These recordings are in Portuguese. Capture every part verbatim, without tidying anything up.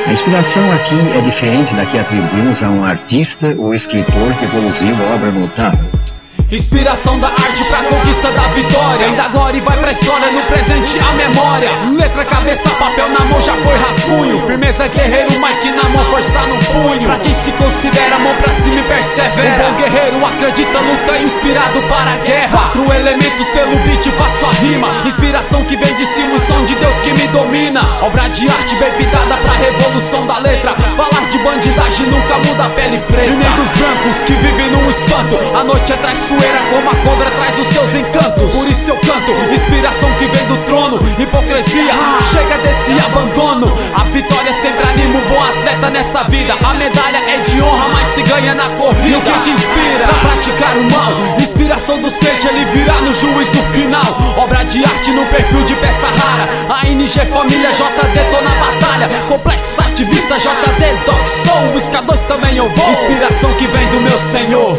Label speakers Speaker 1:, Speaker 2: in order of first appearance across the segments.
Speaker 1: A inspiração aqui é diferente da que atribuímos a um artista ou escritor que produziu obra notável.
Speaker 2: Inspiração da arte pra conquista da vitória. Ainda agora e vai pra história, no presente a memória. Letra, cabeça, papel na mão, já foi rascunho. Firmeza, guerreiro, mic na mão, força no punho. Pra quem se considera, mão pra cima e persevera. Um bom guerreiro acredita, luta, inspirado para a guerra. Quatro elementos pelo beat, faço a rima. Inspiração que vem de cima, o som de Deus que me domina. Obra de arte bem pintada pra revolução da letra. Falar de bandidagem nunca muda a pele preta. E nem dos brancos que vivem num espanto. A noite é traiçoeira, como a cobra traz os seus encantos. Por isso eu canto, inspiração que vem do trono. Hipocrisia, chega desse abandono. A vitória sempre anima um bom atleta nessa vida. A medalha é de honra, mas se ganha na corrida. E o que te inspira pra praticar o mal? Inspiração dos crentes, ele virá no juízo final. Obra de arte no perfil de peça rara. A N G Família, J D tô na batalha. Complexo ativista, J D Doc Soul. O Ska dois também eu vou. Inspiração que vem do meu Senhor.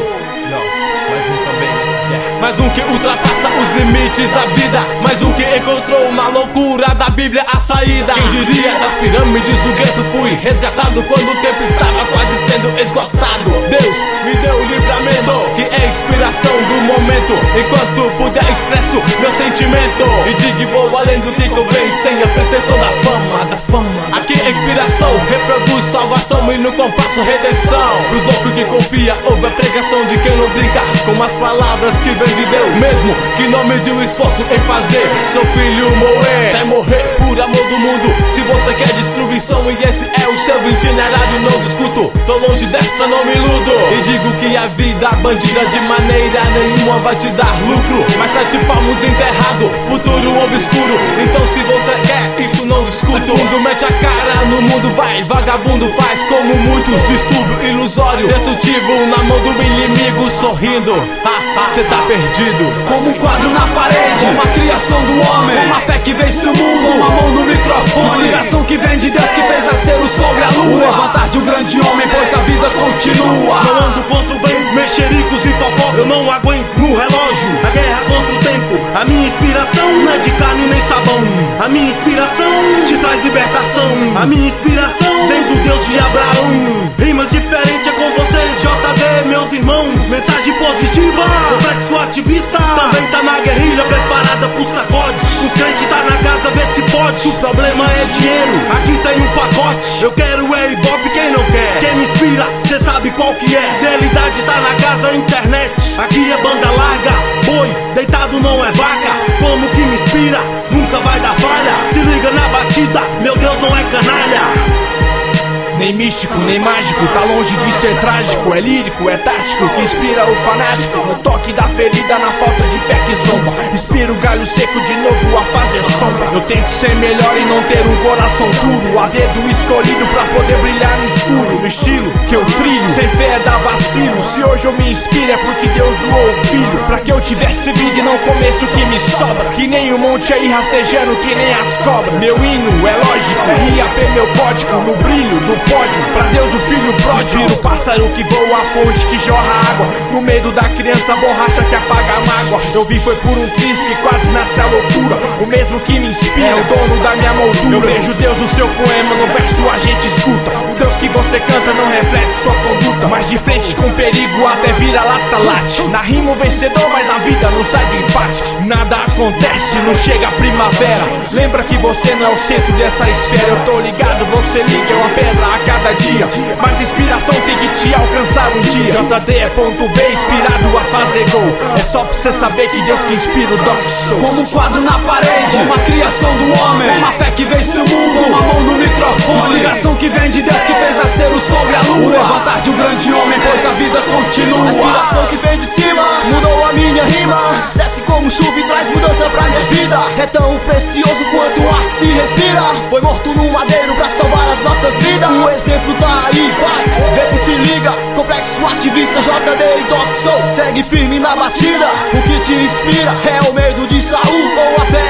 Speaker 3: Mais um também nessa guerra. Mais um que ultrapassa os limites da vida. Mais um que encontrou na loucura da Bíblia a saída. Quem diria, das pirâmides do gueto fui resgatado quando o tempo estava quase sendo esgotado. Deus me deu o livramento, que é a inspiração do momento. Enquanto puder expresso meu sentimento e digo e vou além do que convém, sem a pretensão da fama, da fama. Aqui a inspiração reproduz salvação e no compasso redenção. Pros loucos que confia, ouve a pregação de quem não brinca com as palavras que vem de Deus. Mesmo que não mediu esforço em fazer seu filho morrer, até morrer por amor do mundo. Se você quer destruição e esse é o seu itinerário, não discuto. Tô longe dessa, não me iludo. E digo que a vida bandida de maneira nenhuma vai te dar lucro. Mas sete palmos enterrado, futuro obscuro. Então se você quer isso, não discuto. O mundo mete a cara no mundo, vai. Vagabundo faz como muitos. Distúrbio ilusório, destrutivo na mão do inimigo sorrindo. Cê tá perdido.
Speaker 2: Como um quadro na parede, uma criação do homem, uma fé que vence o mundo, uma mão no microfone. Inspiração que vem de Deus que fez nascer o sol e a lua. O levantar de um grande homem, pois a vida continua.
Speaker 4: Não ando contra o vento, mexericos e fofoca. Eu não aguento no relógio, a guerra contra o tempo. A minha inspiração não é de carne nem sabão. A minha inspiração te traz libertação. A minha inspiração vem do Deus de Abraão. Rimas diferentes é com vocês, J D, meus irmãos. Mensagem positiva, complexo ativista. Também tá na guerrilha, preparada pro sacode. Os crentes tá na casa, vê se pode. Se o problema é dinheiro, aqui tem um pacote. Eu quero é hip-hop, quem não quer? Quem me inspira, cê sabe qual que é. Realidade tá na casa, internet. Aqui é banda larga, boi, deitado não é vaca. Como que me inspira, nunca vai dar falha. Se liga na batida, meu Deus não é canalha.
Speaker 3: Nem místico, nem mágico, tá longe de ser trágico. É lírico, é tático, que inspira o fanático. No toque da ferida, na falta de fé que zomba. Inspira o galho seco de novo a fazer sombra. Eu tento ser melhor e não ter um coração duro. A dedo escolhido pra poder brilhar no escuro. No estilo que eu trilho, sem fé é dar vacilo. Se hoje eu me inspiro é porque Deus doou o filho, pra que eu tivesse vida e não comesse o que me sobra. Que nem o monte aí rastejando, que nem as cobras. Meu hino é lógico, R A P meu código. No brilho do pódio, pra Deus o filho pródigo. Vira o pássaro que voa, a fonte que jorra água. No medo da criança, a borracha que apaga a mágoa. Eu vi foi por um Cristo que quase nasce a loucura. O mesmo que me inspira é o dono da minha moldura. Eu vejo Deus no seu poema, no verso a gente escuta. O Deus que você canta não reflete sua conduta, mas de frente com perigo até vira lata late. Na rima o vencedor, mas na vida não sai do empate. Nada acontece, não chega a primavera. Lembra que você não é o centro dessa esfera. Eu tô ligado, você liga, é uma pedra a cada dia. Mas inspiração tem que te alcançar um dia. J D é ponto B, inspirado a fazer gol. É só pra você saber que Deus que inspira o Doc Soul.
Speaker 2: Como um quadro na parede, uma criação do homem, uma fé que vence o mundo, uma mão no microfone. Inspiração que vem de Deus que fez nascer o sol e a lua. O levantar de um grande homem, pois a vida continua.
Speaker 5: A inspiração que vem de cima mudou a minha rima. Desce como chuva e traz mudança pra minha vida. É tão precioso quanto o ar que se respira. Foi morto no madeiro pra salvar as nossas vidas. O exemplo tá aí, vai, vê se se liga. Complexo ativista, J D e Doc Soul. Segue firme na batida. O que te inspira é o medo de Saul ou a fé de Davi.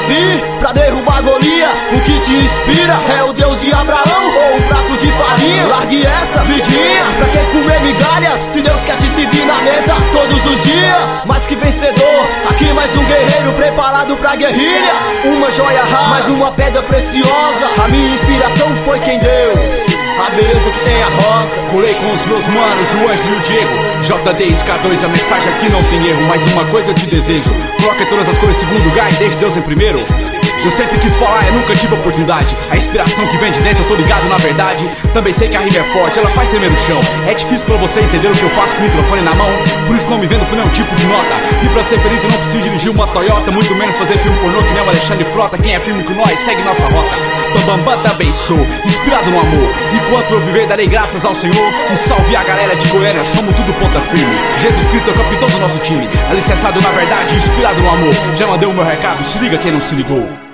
Speaker 5: Davi pra derrubar Golias. O que te inspira é o Deus de Abraão ou um prato de farinha. Largue essa vidinha, pra que comer migalhas se Deus quer te servir na mesa todos os dias? Mais que vencedor, aqui mais um guerreiro preparado pra guerrilha. Uma joia rara, mais uma pedra preciosa. A minha inspiração foi quem deu a beleza que tem a rosa.
Speaker 2: Colei com os meus manos, o Anjo e o Diego, J D S K dois, a mensagem aqui não tem erro. Mas uma coisa eu te desejo: coloque todas as coisas em segundo lugar e deixe Deus em primeiro. Eu sempre quis falar, eu nunca tive oportunidade. A inspiração que vem de dentro, eu tô ligado na verdade. Também sei que a rima é forte, ela faz tremer o chão. É difícil pra você entender o que eu faço com o microfone na mão. Por isso não me vendo por nenhum tipo de nota. E pra ser feliz eu não preciso dirigir uma Toyota, muito menos fazer filme pornô que nem o Alexandre Frota. Quem é firme com nós, segue nossa rota. Bambambam também sou, inspirado no amor. Enquanto eu viver, darei graças ao Senhor. Um salve à galera de Goiânia, somos tudo ponta firme. Jesus Cristo é o capitão do nosso time, alicerçado na verdade, inspirado no amor. Já mandei o meu recado, se liga quem não se ligou.